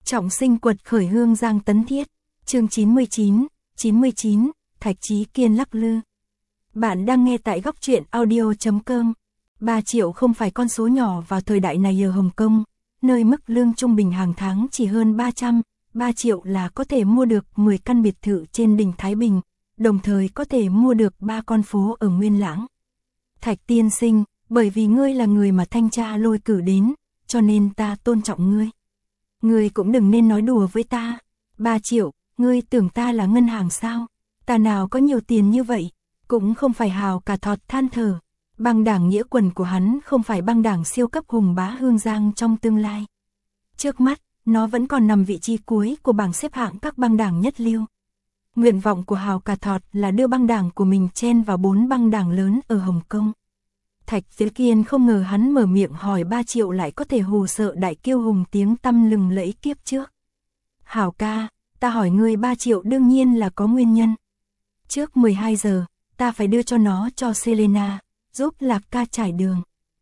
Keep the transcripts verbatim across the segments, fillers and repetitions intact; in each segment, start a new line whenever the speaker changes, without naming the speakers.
Trọng sinh quật khởi Hương Giang Tấn Thiết, chương chín mươi chín, chín mươi chín, Thạch Chí Kiên lắc lư. Bạn đang nghe tại góc truyện audio chấm com. ba triệu không phải con số nhỏ vào thời đại này ở Hồng Kông, nơi mức lương trung bình hàng tháng chỉ hơn ba trăm, ba triệu là có thể mua được mười căn biệt thự trên đỉnh Thái Bình, đồng thời có thể mua được ba con phố ở Nguyên Lãng. Thạch tiên sinh, bởi vì ngươi là người mà thanh tra lôi cử đến, cho nên ta tôn trọng ngươi. Ngươi cũng đừng nên nói đùa với ta. ba triệu, ngươi tưởng ta là ngân hàng sao? Ta nào có nhiều tiền như vậy? Cũng không phải Hào Cả Thọt than thở. Băng đảng nghĩa quần của hắn không phải băng đảng siêu cấp hùng bá Hương Giang trong tương lai. Trước mắt, nó vẫn còn nằm vị trí cuối của bảng xếp hạng các băng đảng nhất lưu. Nguyện vọng của Hào Cả Thọt là đưa băng đảng của mình chen vào bốn băng đảng lớn ở Hồng Kông. Thạch Chí Kiên không ngờ hắn mở miệng hỏi ba triệu lại có thể hù sợ đại kiêu hùng tiếng tăm lừng lẫy kiếp trước. Hảo ca, ta hỏi ngươi ba triệu đương nhiên là có nguyên nhân. Trước mười hai giờ, ta phải đưa cho nó cho Selena, giúp Lạc ca trải đường.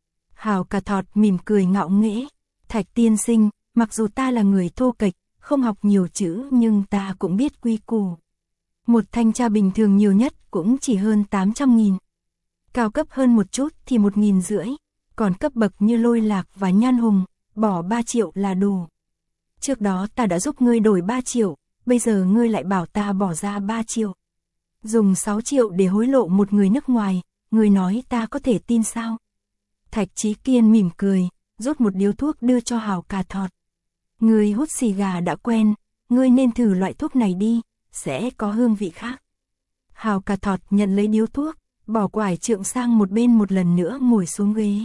Hào Cả Thọt mỉm cười ngạo nghễ. Thạch tiên sinh, mặc dù ta là người thô kệch, không học nhiều chữ nhưng ta cũng biết quy củ. Một thanh tra bình thường nhiều nhất cũng chỉ hơn tám trăm nghìn. Cao cấp hơn một chút thì một nghìn rưỡi, còn cấp bậc như Lôi Lạc và Nhan Hùng, bỏ ba triệu là đủ. Trước đó ta đã giúp ngươi đổi ba triệu, bây giờ ngươi lại bảo ta bỏ ra ba triệu. Dùng sáu triệu để hối lộ một người nước ngoài, ngươi nói ta có thể tin sao? Thạch Chí Kiên mỉm cười, rút một điếu thuốc đưa cho Hào Cả Thọt. Ngươi hút xì gà đã quen, ngươi nên thử loại thuốc này đi, sẽ có hương vị khác. Hào Cả Thọt nhận lấy điếu thuốc, bỏ quải trượng sang một bên một lần nữa ngồi xuống ghế.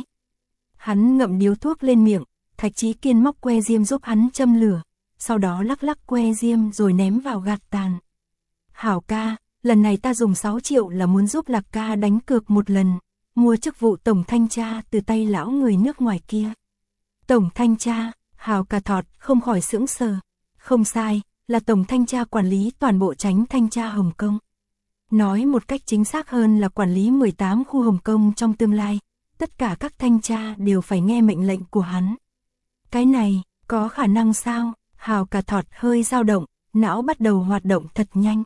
Hắn ngậm điếu thuốc lên miệng, Thạch Chí Kiên móc que diêm giúp hắn châm lửa, sau đó lắc lắc que diêm rồi ném vào gạt tàn. Hảo ca, lần này ta dùng sáu triệu là muốn giúp Lạc ca đánh cược một lần, mua chức vụ tổng thanh tra từ tay lão người nước ngoài kia. Tổng thanh tra, Hào Cả Thọt không khỏi sững sờ. Không sai, là tổng thanh tra quản lý toàn bộ chánh thanh tra Hồng Kông. Nói một cách chính xác hơn là quản lý mười tám khu Hồng Kông trong tương lai, tất cả các thanh tra đều phải nghe mệnh lệnh của hắn. Cái này, có khả năng sao? Hào Cả Thọt hơi dao động, não bắt đầu hoạt động thật nhanh.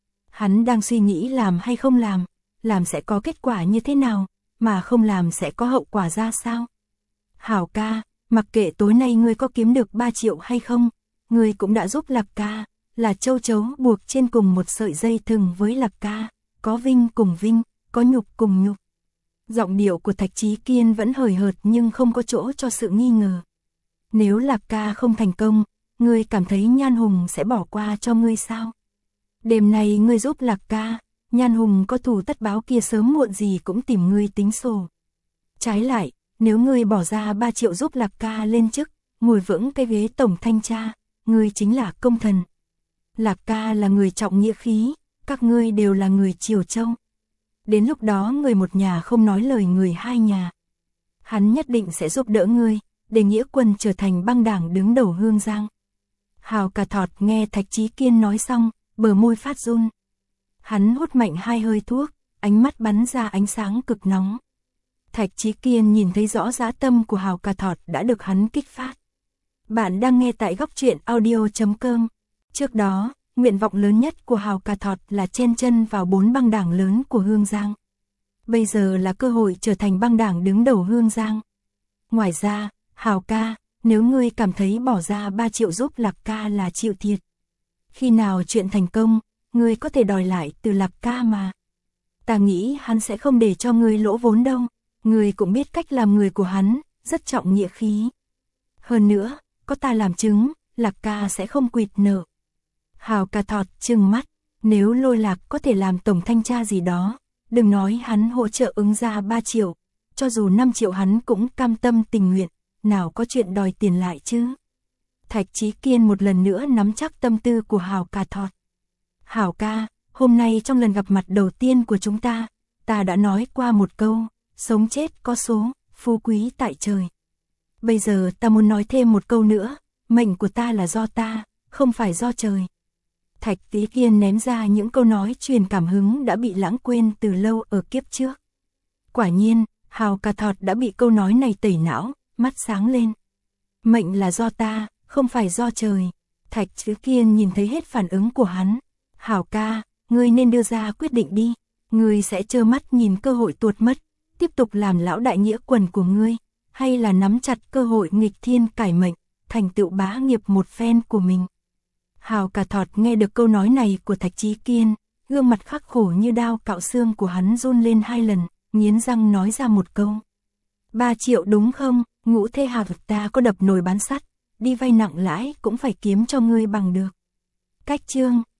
Hắn đang suy nghĩ làm hay không làm, làm sẽ có kết quả như thế nào, mà không làm sẽ có hậu quả ra sao. Hảo ca, mặc kệ tối nay ngươi có kiếm được ba triệu hay không, ngươi cũng đã giúp Lạc ca, là châu chấu buộc trên cùng một sợi dây thừng với Lạc ca, có vinh cùng vinh, có nhục cùng nhục. Giọng điệu của Thạch Chí Kiên vẫn hời hợt nhưng không có chỗ cho sự nghi ngờ. Nếu Lạc ca không thành công, ngươi cảm thấy Nhan Hùng sẽ bỏ qua cho ngươi sao? Đêm nay ngươi giúp Lạc ca, Nhan Hùng có thù tất báo kia sớm muộn gì cũng tìm ngươi tính sổ. Trái lại, nếu ngươi bỏ ra ba triệu giúp Lạc ca lên chức, ngồi vững cái ghế tổng thanh tra, ngươi chính là công thần. Lạc ca là người trọng nghĩa khí, các ngươi đều là người Triều Châu. Đến lúc đó người một nhà không nói lời người hai nhà. Hắn nhất định sẽ giúp đỡ ngươi, để nghĩa quân trở thành băng đảng đứng đầu Hương Giang. Hào Cả Thọt nghe Thạch Chí Kiên nói xong, bờ môi phát run. Hắn hút mạnh hai hơi thuốc, ánh mắt bắn ra ánh sáng cực nóng. Thạch Chí Kiên nhìn thấy rõ dã tâm của Hào Cả Thọt đã được hắn kích phát. Bạn đang nghe tại góc truyện audio chấm com. Trước đó, nguyện vọng lớn nhất của Hào Cả Thọt là chen chân vào bốn băng đảng lớn của Hương Giang. Bây giờ là cơ hội trở thành băng đảng đứng đầu Hương Giang. Ngoài ra, Hào ca, nếu ngươi cảm thấy bỏ ra ba triệu giúp Lạc ca là chịu thiệt. Khi nào chuyện thành công, ngươi có thể đòi lại từ Lạc ca mà. Ta nghĩ hắn sẽ không để cho ngươi lỗ vốn đâu. Ngươi cũng biết cách làm người của hắn, rất trọng nghĩa khí. Hơn nữa, có ta làm chứng, Lạc ca sẽ không quỵt nợ. Hào Cả Thọt trừng mắt, nếu Lôi Lạc có thể làm tổng thanh tra gì đó, đừng nói hắn hỗ trợ ứng ra ba triệu, cho dù năm triệu hắn cũng cam tâm tình nguyện, nào có chuyện đòi tiền lại chứ. Thạch Chí Kiên một lần nữa nắm chắc tâm tư của Hào Cả Thọt. Hảo ca, hôm nay trong lần gặp mặt đầu tiên của chúng ta, ta đã nói qua một câu, sống chết có số, phú quý tại trời. Bây giờ ta muốn nói thêm một câu nữa, mệnh của ta là do ta, không phải do trời. Thạch Chí Kiên ném ra những câu nói truyền cảm hứng đã bị lãng quên từ lâu ở kiếp trước. Quả nhiên, Hào Cả Thọt đã bị câu nói này tẩy não, mắt sáng lên. Mệnh là do ta, không phải do trời. Thạch Chí Kiên nhìn thấy hết phản ứng của hắn. Hảo ca, ngươi nên đưa ra quyết định đi. Ngươi sẽ trơ mắt nhìn cơ hội tuột mất, tiếp tục làm lão đại nghĩa quần của ngươi, hay là nắm chặt cơ hội nghịch thiên cải mệnh, thành tựu bá nghiệp một phen của mình. Hào Cả Thọt nghe được câu nói này của Thạch Chí Kiên, gương mặt khắc khổ như đao cạo xương của hắn run lên hai lần, nghiến răng nói ra một câu. Ba triệu đúng không? Ngũ thê Hà vực ta có đập nồi bán sắt, đi vay nặng lãi cũng phải kiếm cho ngươi bằng được. Cách chương